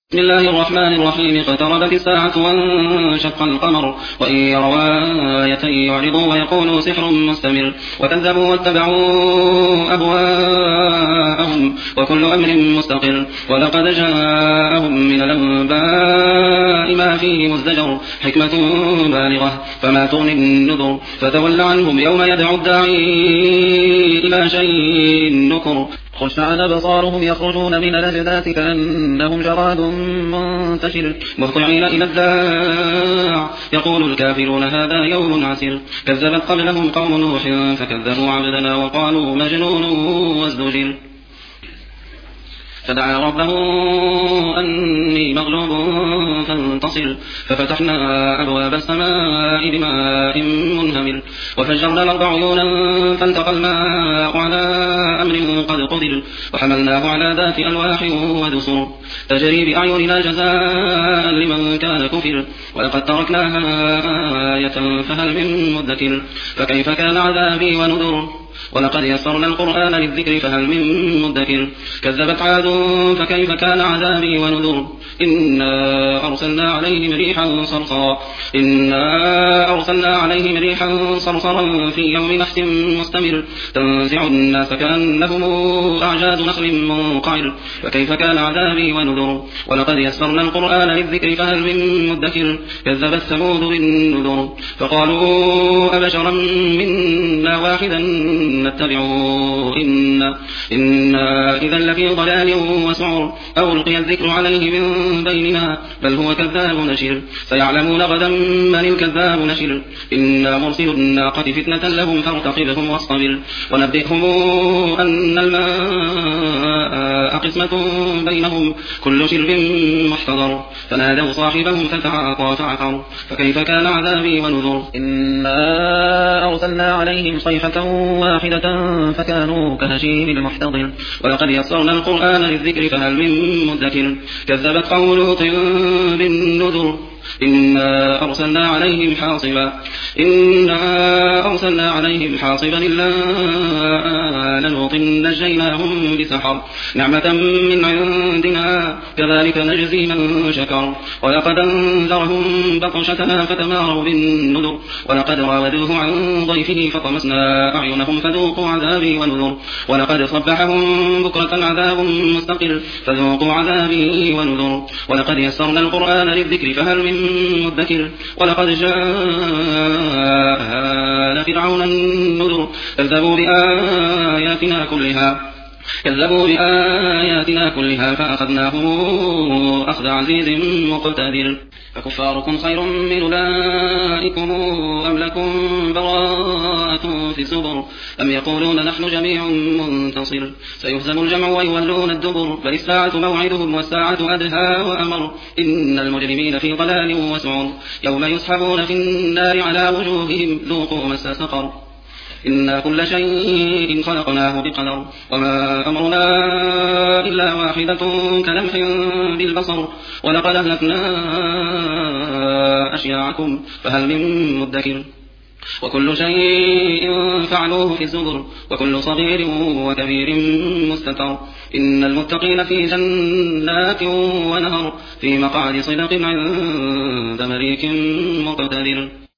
بسم الله الرحمن الرحيم اقتربت الساعة وانشق القمر وإن يروا آية يعرضوا ويقولوا سحر مستمر وكذبوا واتبعوا أهواءهم وكل أمر مستقر ولقد جاءهم من الأنباء ما فيه مزدجر حكمة بالغة فما تغني النذر فتول عنهم يوم يدعو الداعي إلى شيء نكر خش على أبصارهم يخرجون من الأجداث كأنهم جراد منتشر مهطعين إلى الداع يقول الكافرون هذا يوم عسير كذبت قبلهم قوم نوح فكذبوا عبدنا وقالوا مجنون وازدجر فدعا ربه أني مغلوب فانتصر ففتحنا أبواب السماء بماء منهمر وفجرنا الأرض عيونا فالتقى الماء على أمر قد قدر وحملناه على ذات ألواح ودسر تجري بأعيننا جزاء لمن كان كفر ولقد تركناها آية فهل من مدكر فكيف كان عذابي ونذر ولقد يسرنا القرآن للذكر فهل من مدكر كذبت عاد فكيف كان عذابي ونذر إنا أرسلنا عليهم ريحا صرصرا في يوم نحس مستمر تنزع الناس كأنهم أعجاز نخل منقعر فكيف كان عذابي ونذر ولقد يسرنا القرآن للذكر فهل من مدكر كذبت ثمود بالنذر فقالوا أبشرا منا واحدا نتبعه إنا إذا لفي ضلال وسعر أو ألقي الذكر عليه من بيننا بل هو كذاب نشر سيعلمون غدا من الكذاب نشر إنا مرسل الناقة فتنة لهم فارتقبهم واصطبر ونبئهم أن الماء قسمة بينهم كل شرب محتضر فنادوا صاحبهم فتعاطى فعقر فكيف كان عذابي ونذر إنا أرسلنا عليهم صيحة واحدة فكانوا كهشيم المحتضر ولقد يسرنا القرآن للذكر فهل من مدكر كذبت قوم لوط بالنذر إنا أرسلنا عليهم حاصبا إلا آل لوط نجيناهم بسحر نعمة من عندنا كذلك نجزي من شكر ولقد أنذرهم بطشتنا فتماروا بالنذر ولقد راودوه عن ضيفه فطمسنا أعينهم فذوقوا عذابي ونذر ولقد صبحهم بكرة عذاب مستقر فذوقوا عذابي ونذر ولقد يسرنا القرآن للذكر فهل من مدكر ولقد جاء آل فرعون النذر كذبوا بآياتنا كلها فأخذناهم أخذ عزيز مقتدر فكفاركم خير من أولئكم أم لكم براءة في الزبر أم يقولون نحن جميع منتصر سيهزم الجمع ويولون الدبر بل الساعة موعدهم والساعة أدهى وأمر إن المجرمين في ضلال وسعر يوم يسحبون في النار على وجوههم ذوقوا مس سقر إنا كل شيء خلقناه بقدر وما أمرنا إلا واحدة كلمح بالبصر ولقد أهلكنا أشياعكم فهل من مدكر وكل شيء فعلوه في الزبر وكل صغير وكبير مستتر إن المتقين في جنات ونهر في مقعد صدق عند مليك مقتدر.